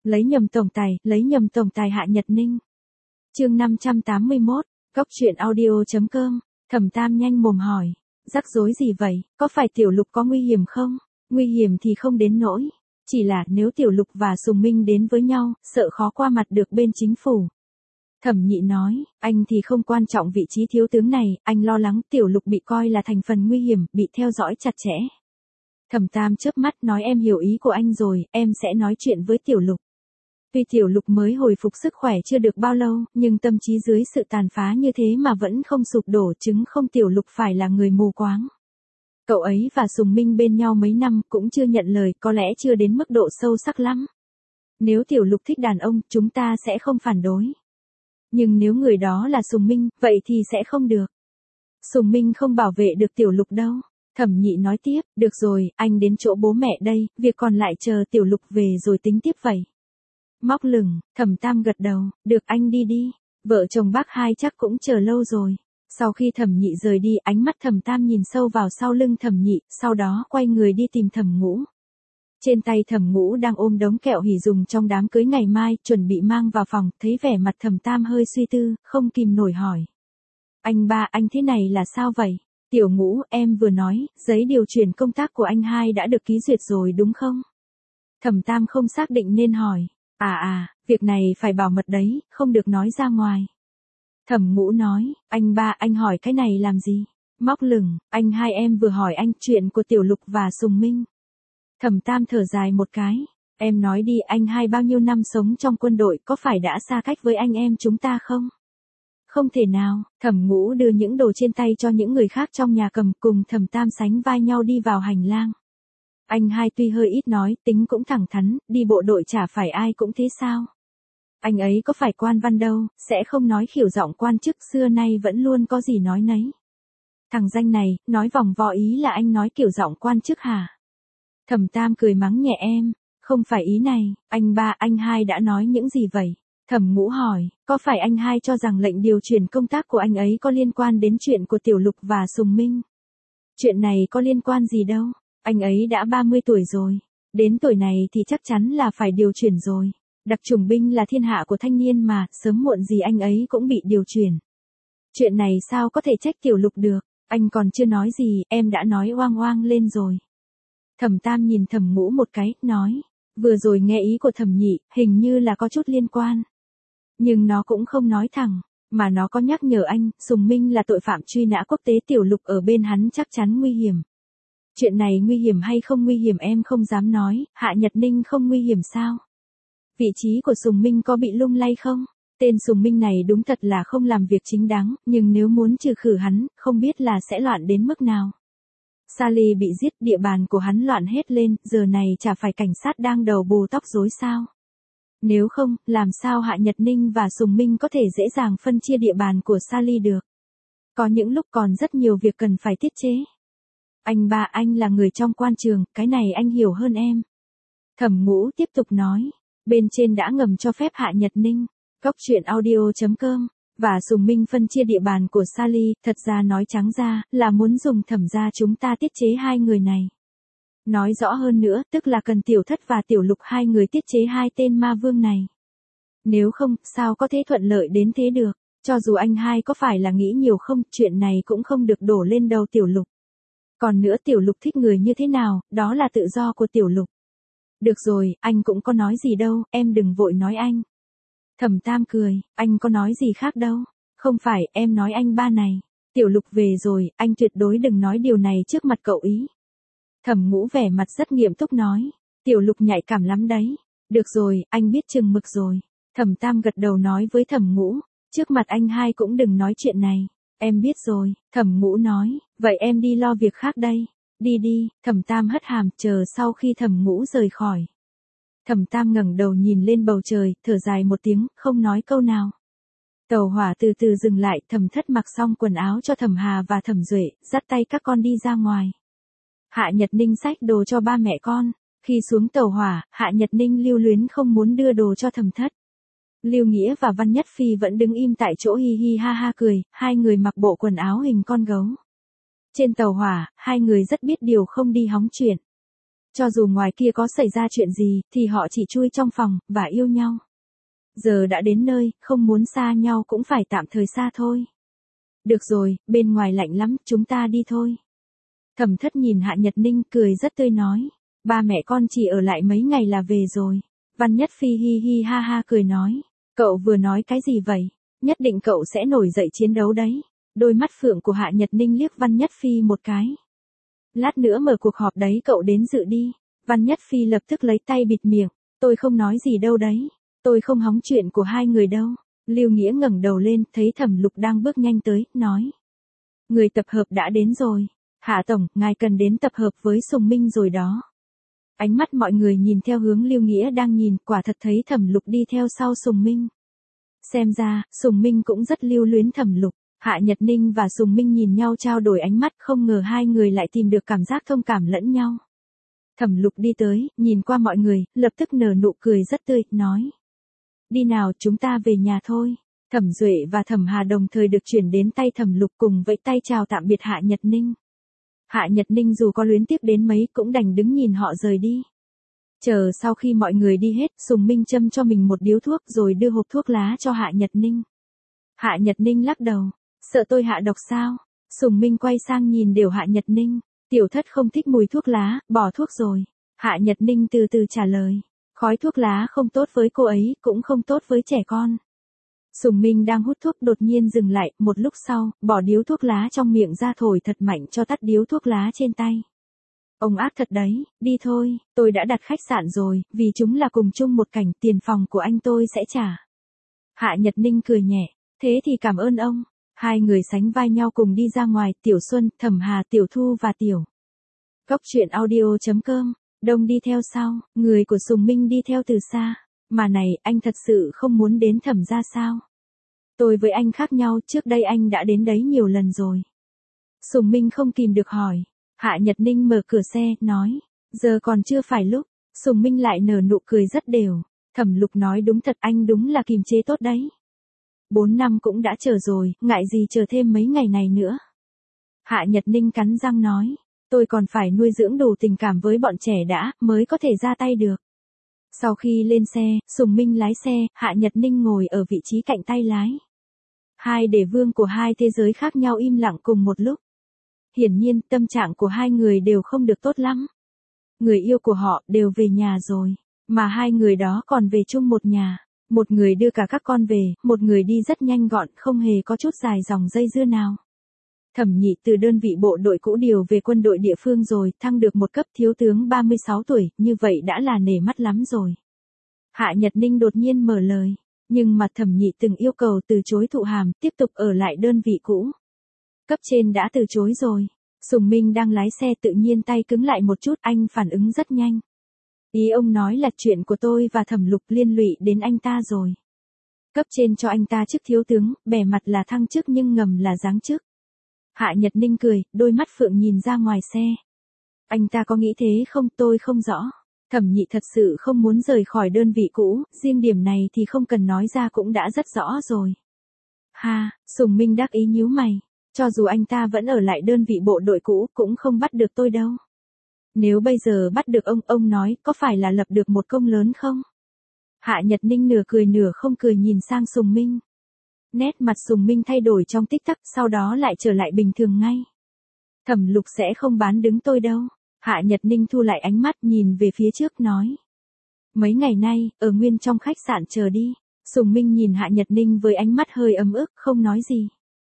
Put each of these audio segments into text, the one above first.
lấy nhầm tổng tài Hạ Nhật Ninh. Chương 581, Cóc truyện audio.com. Thẩm Tam nhanh mồm hỏi, rắc rối gì vậy, có phải Tiểu Lục có nguy hiểm không? Nguy hiểm thì không đến nỗi, chỉ là nếu Tiểu Lục và Sùng Minh đến với nhau, sợ khó qua mặt được bên chính phủ. Thẩm Nhị nói, anh thì không quan trọng vị trí thiếu tướng này, anh lo lắng Tiểu Lục bị coi là thành phần nguy hiểm, bị theo dõi chặt chẽ. Thẩm Tam chớp mắt nói em hiểu ý của anh rồi, em sẽ nói chuyện với Tiểu Lục. Tuy Tiểu Lục mới hồi phục sức khỏe chưa được bao lâu, nhưng tâm trí dưới sự tàn phá như thế mà vẫn không sụp đổ, chứng không Tiểu Lục phải là người mù quáng. Cậu ấy và Sùng Minh bên nhau mấy năm cũng chưa nhận lời, có lẽ chưa đến mức độ sâu sắc lắm. Nếu Tiểu Lục thích đàn ông, chúng ta sẽ không phản đối. Nhưng nếu người đó là Sùng Minh, vậy thì sẽ không được. Sùng Minh không bảo vệ được Tiểu Lục đâu. Thẩm Nhị nói tiếp, được rồi, anh đến chỗ bố mẹ đây, việc còn lại chờ Tiểu Lục về rồi tính tiếp vậy. Móc lửng, Thẩm Tam gật đầu, được anh đi đi, vợ chồng bác hai chắc cũng chờ lâu rồi. Sau khi Thẩm Nhị rời đi, ánh mắt Thẩm Tam nhìn sâu vào sau lưng Thẩm Nhị, sau đó quay người đi tìm Thẩm Ngũ. Trên tay Thẩm Ngũ đang ôm đống kẹo hỉ dùng trong đám cưới ngày mai, chuẩn bị mang vào phòng, thấy vẻ mặt Thẩm Tam hơi suy tư, không kìm nổi hỏi. Anh ba, anh thế này là sao vậy? Tiểu Ngũ, em vừa nói, giấy điều chuyển công tác của anh hai đã được ký duyệt rồi đúng không? Thẩm Tam không xác định nên hỏi. Việc này phải bảo mật đấy, không được nói ra ngoài. Thẩm Ngũ nói, anh ba, anh hỏi cái này làm gì? Móc lửng, anh hai em vừa hỏi anh chuyện của Tiểu Lục và Sùng Minh. Thẩm Tam thở dài một cái, em nói đi, anh hai bao nhiêu năm sống trong quân đội, có phải đã xa cách với anh em chúng ta không? Không thể nào. Thẩm Ngũ đưa những đồ trên tay cho những người khác trong nhà cầm, cùng Thẩm Tam sánh vai nhau đi vào hành lang. Anh hai tuy hơi ít nói, tính cũng thẳng thắn, đi bộ đội chả phải ai cũng thế sao? Anh ấy có phải quan văn đâu, sẽ không nói khỉu giọng quan chức, xưa nay vẫn luôn có gì nói nấy. Thằng danh này, nói vòng vo ý là anh nói kiểu giọng quan chức hả? Thẩm Tam cười mắng nhẹ em, không phải ý này, anh ba, anh hai đã nói những gì vậy? Thẩm Ngũ hỏi, có phải anh hai cho rằng lệnh điều chuyển công tác của anh ấy có liên quan đến chuyện của Tiểu Lục và Sùng Minh? Chuyện này có liên quan gì đâu, anh ấy đã 30 tuổi rồi, đến tuổi này thì chắc chắn là phải điều chuyển rồi. Đặc chủng binh là thiên hạ của thanh niên mà, sớm muộn gì anh ấy cũng bị điều chuyển. Chuyện này sao có thể trách Tiểu Lục được, anh còn chưa nói gì, em đã nói oang oang lên rồi. Thẩm Tam nhìn Thẩm Ngũ một cái, nói, vừa rồi nghe ý của Thẩm Nhị, hình như là có chút liên quan. Nhưng nó cũng không nói thẳng, mà nó có nhắc nhở anh, Sùng Minh là tội phạm truy nã quốc tế, Tiểu Lục ở bên hắn chắc chắn nguy hiểm. Chuyện này nguy hiểm hay không nguy hiểm em không dám nói, Hạ Nhật Ninh không nguy hiểm sao? Vị trí của Sùng Minh có bị lung lay không? Tên Sùng Minh này đúng thật là không làm việc chính đáng, nhưng nếu muốn trừ khử hắn, không biết là sẽ loạn đến mức nào. Sally bị giết, địa bàn của hắn loạn hết lên, giờ này chả phải cảnh sát đang đầu bù tóc rối sao? Nếu không, làm sao Hạ Nhật Ninh và Sùng Minh có thể dễ dàng phân chia địa bàn của Sally được? Có những lúc còn rất nhiều việc cần phải tiết chế. Anh ba, anh là người trong quan trường, cái này anh hiểu hơn em. Thẩm Ngũ tiếp tục nói, bên trên đã ngầm cho phép Hạ Nhật Ninh, Cóc truyện audio.com, và Sùng Minh phân chia địa bàn của Sally, thật ra nói trắng ra, là muốn dùng Thẩm gia chúng ta tiết chế hai người này. Nói rõ hơn nữa, tức là cần Tiểu Thất và Tiểu Lục hai người tiết chế hai tên ma vương này. Nếu không, sao có thể thuận lợi đến thế được, cho dù anh hai có phải là nghĩ nhiều không, chuyện này cũng không được đổ lên đầu Tiểu Lục. Còn nữa Tiểu Lục thích người như thế nào, đó là tự do của Tiểu Lục. Được rồi, anh cũng có nói gì đâu, em đừng vội nói anh. Thẩm Tam cười, anh có nói gì khác đâu. Không phải, em nói anh ba này. Tiểu Lục về rồi, anh tuyệt đối đừng nói điều này trước mặt cậu ý. Thẩm Ngũ vẻ mặt rất nghiêm túc nói. Tiểu Lục nhạy cảm lắm đấy. Được rồi, anh biết chừng mực rồi. Thẩm Tam gật đầu nói với Thẩm Ngũ. Trước mặt anh hai cũng đừng nói chuyện này. Em biết rồi, Thẩm Ngũ nói. Vậy em đi lo việc khác đây. Đi đi, Thẩm Tam hất hàm, chờ sau khi Thẩm Ngũ rời khỏi. Thẩm Tam ngẩng đầu nhìn lên bầu trời, thở dài một tiếng, không nói câu nào. Tàu hỏa từ từ dừng lại, Thẩm Thất mặc xong quần áo cho Thẩm Hà và Thẩm Duệ, dắt tay các con đi ra ngoài. Hạ Nhật Ninh xách đồ cho ba mẹ con. Khi xuống tàu hỏa, Hạ Nhật Ninh lưu luyến không muốn đưa đồ cho Thẩm Thất. Lưu Nghĩa và Văn Nhất Phi vẫn đứng im tại chỗ hi hi ha ha cười, hai người mặc bộ quần áo hình con gấu. Trên tàu hỏa, hai người rất biết điều không đi hóng chuyện. Cho dù ngoài kia có xảy ra chuyện gì, thì họ chỉ chui trong phòng, và yêu nhau. Giờ đã đến nơi, không muốn xa nhau cũng phải tạm thời xa thôi. Được rồi, bên ngoài lạnh lắm, chúng ta đi thôi. Thẩm Thất nhìn Hạ Nhật Ninh cười rất tươi nói. Ba mẹ con chỉ ở lại mấy ngày là về rồi. Văn Nhất Phi hi hi ha ha cười nói. Cậu vừa nói cái gì vậy? Nhất định cậu sẽ nổi dậy chiến đấu đấy. Đôi mắt phượng của Hạ Nhật Ninh liếc Văn Nhất Phi một cái. Lát nữa mở cuộc họp đấy cậu đến dự đi. Văn Nhất Phi lập tức lấy tay bịt miệng. Tôi không nói gì đâu đấy. Tôi không hóng chuyện của hai người đâu. Lưu Nghĩa ngẩng đầu lên, thấy Thẩm Lục đang bước nhanh tới, nói. Người tập hợp đã đến rồi. Hạ Tổng, ngài cần đến tập hợp với Sùng Minh rồi đó. Ánh mắt mọi người nhìn theo hướng Lưu Nghĩa đang nhìn, quả thật thấy Thẩm Lục đi theo sau Sùng Minh. Xem ra, Sùng Minh cũng rất lưu luyến Thẩm Lục. Hạ Nhật Ninh và Sùng Minh nhìn nhau trao đổi ánh mắt, không ngờ hai người lại tìm được cảm giác thông cảm lẫn nhau. Thẩm Lục đi tới, nhìn qua mọi người, lập tức nở nụ cười rất tươi, nói. Đi nào, chúng ta về nhà thôi. Thẩm Duệ và Thẩm Hà đồng thời được chuyển đến tay Thẩm Lục cùng vẫy tay chào tạm biệt Hạ Nhật Ninh. Hạ Nhật Ninh dù có luyến tiếc đến mấy cũng đành đứng nhìn họ rời đi. Chờ sau khi mọi người đi hết, Sùng Minh châm cho mình một điếu thuốc rồi đưa hộp thuốc lá cho Hạ Nhật Ninh. Hạ Nhật Ninh lắc đầu. Sợ tôi hạ độc sao? Sùng Minh quay sang nhìn đều Hạ Nhật Ninh. Tiểu Thất không thích mùi thuốc lá, bỏ thuốc rồi. Hạ Nhật Ninh từ từ trả lời. Khói thuốc lá không tốt với cô ấy, cũng không tốt với trẻ con. Sùng Minh đang hút thuốc đột nhiên dừng lại, một lúc sau, bỏ điếu thuốc lá trong miệng ra thổi thật mạnh cho tắt điếu thuốc lá trên tay. Ông ác thật đấy, đi thôi, tôi đã đặt khách sạn rồi, vì chúng là cùng chung một cảnh, tiền phòng của anh tôi sẽ trả. Hạ Nhật Ninh cười nhẹ, thế thì cảm ơn ông. Hai người sánh vai nhau cùng đi ra ngoài, Tiểu Xuân, Thẩm Hà, Tiểu Thu và Tiểu. Góc truyện audio.com, Đông đi theo sau, người của Sùng Minh đi theo từ xa. Mà này, anh thật sự không muốn đến Thẩm gia sao? Tôi với anh khác nhau, trước đây anh đã đến đấy nhiều lần rồi. Sùng Minh không kìm được hỏi. Hạ Nhật Ninh mở cửa xe, nói. Giờ còn chưa phải lúc. Sùng Minh lại nở nụ cười rất đều. Thẩm Lục nói đúng thật, anh đúng là kiềm chế tốt đấy. 4 năm cũng đã chờ rồi, ngại gì chờ thêm mấy ngày này nữa. Hạ Nhật Ninh cắn răng nói. Tôi còn phải nuôi dưỡng đủ tình cảm với bọn trẻ đã, mới có thể ra tay được. Sau khi lên xe, Sùng Minh lái xe, Hạ Nhật Ninh ngồi ở vị trí cạnh tay lái. Hai đệ vương của hai thế giới khác nhau im lặng cùng một lúc. Hiển nhiên, tâm trạng của hai người đều không được tốt lắm. Người yêu của họ đều về nhà rồi, mà hai người đó còn về chung một nhà. Một người đưa cả các con về, một người đi rất nhanh gọn, không hề có chút dài dòng dây dưa nào. Thẩm Nhị từ đơn vị bộ đội cũ điều về quân đội địa phương rồi, thăng được một cấp thiếu tướng 36 tuổi, như vậy đã là nể mắt lắm rồi. Hạ Nhật Ninh đột nhiên mở lời, nhưng mà Thẩm Nhị từng yêu cầu từ chối thụ hàm, tiếp tục ở lại đơn vị cũ. Cấp trên đã từ chối rồi. Sùng Minh đang lái xe tự nhiên tay cứng lại một chút, anh phản ứng rất nhanh. Ý ông nói là chuyện của tôi và Thẩm Lục liên lụy đến anh ta rồi. Cấp trên cho anh ta chức thiếu tướng, bề mặt là thăng chức nhưng ngầm là giáng chức. Hạ Nhật Ninh cười, đôi mắt phượng nhìn ra ngoài xe. Anh ta có nghĩ thế không, tôi không rõ. Thẩm Nhị thật sự không muốn rời khỏi đơn vị cũ, riêng điểm này thì không cần nói ra cũng đã rất rõ rồi. Ha, Sùng Minh đắc ý nhíu mày. Cho dù anh ta vẫn ở lại đơn vị bộ đội cũ cũng không bắt được tôi đâu. Nếu bây giờ bắt được ông nói có phải là lập được một công lớn không? Hạ Nhật Ninh nửa cười nửa không cười nhìn sang Sùng Minh. Nét mặt Sùng Minh thay đổi trong tích tắc, sau đó lại trở lại bình thường ngay. Thẩm Lục sẽ không bán đứng tôi đâu. Hạ Nhật Ninh thu lại ánh mắt nhìn về phía trước nói. Mấy ngày nay, ở nguyên trong khách sạn chờ đi. Sùng Minh nhìn Hạ Nhật Ninh với ánh mắt hơi ấm ức, không nói gì.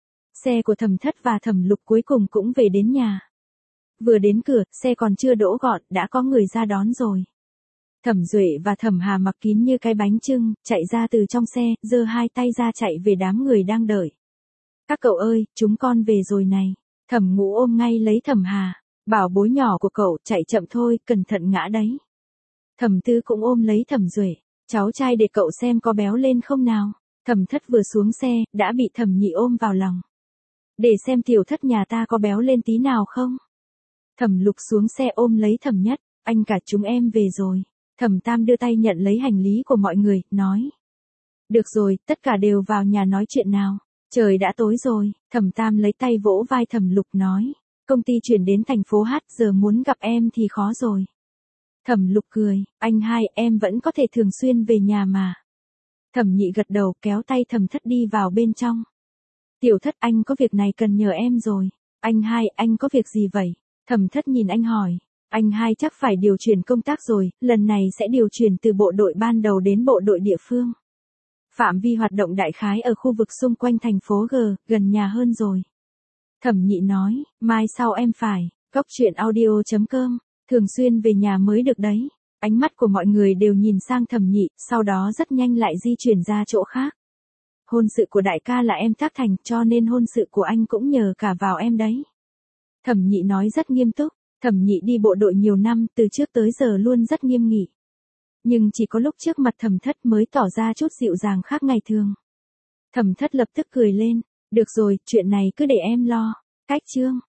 Xe của Thẩm Thất và Thẩm Lục cuối cùng cũng về đến nhà. Vừa đến cửa, xe còn chưa đỗ gọn, đã có người ra đón rồi. Thẩm Duệ và Thẩm Hà mặc kín như cái bánh chưng, chạy ra từ trong xe, giơ hai tay ra chạy về đám người đang đợi. Các cậu ơi, chúng con về rồi này. Thẩm Ngũ ôm ngay lấy Thẩm Hà, bảo bối nhỏ của cậu, chạy chậm thôi, cẩn thận ngã đấy. Thẩm Tư cũng ôm lấy Thẩm Duệ, cháu trai để cậu xem có béo lên không nào. Thẩm Thất vừa xuống xe, đã bị Thẩm Nhị ôm vào lòng. Để xem Tiểu Thất nhà ta có béo lên tí nào không. Thẩm Lục xuống xe ôm lấy Thẩm Nhất, anh cả chúng em về rồi. Thẩm Tam đưa tay nhận lấy hành lý của mọi người, nói. Được rồi, tất cả đều vào nhà nói chuyện nào. Trời đã tối rồi, Thẩm Tam lấy tay vỗ vai Thẩm Lục nói. Công ty chuyển đến thành phố Hát, giờ muốn gặp em thì khó rồi. Thẩm Lục cười, anh hai em vẫn có thể thường xuyên về nhà mà. Thẩm Nhị gật đầu kéo tay Thẩm Thất đi vào bên trong. Tiểu Thất anh có việc này cần nhờ em rồi. Anh hai anh có việc gì vậy? Thẩm Thất nhìn anh hỏi. Anh hai chắc phải điều chuyển công tác rồi, lần này sẽ điều chuyển từ bộ đội ban đầu đến bộ đội địa phương. Phạm vi hoạt động đại khái ở khu vực xung quanh thành phố G, gần nhà hơn rồi. Thẩm Nhị nói, mai sau em phải, coctruyện.audio.com, thường xuyên về nhà mới được đấy. Ánh mắt của mọi người đều nhìn sang Thẩm Nhị, sau đó rất nhanh lại di chuyển ra chỗ khác. Hôn sự của đại ca là em tác thành, cho nên hôn sự của anh cũng nhờ cả vào em đấy. Thẩm Nhị nói rất nghiêm túc, Thẩm Nhị đi bộ đội nhiều năm, từ trước tới giờ luôn rất nghiêm nghị. Nhưng chỉ có lúc trước mặt Thẩm Thất mới tỏ ra chút dịu dàng khác ngày thường. Thẩm Thất lập tức cười lên, được rồi, chuyện này cứ để em lo. Cách chương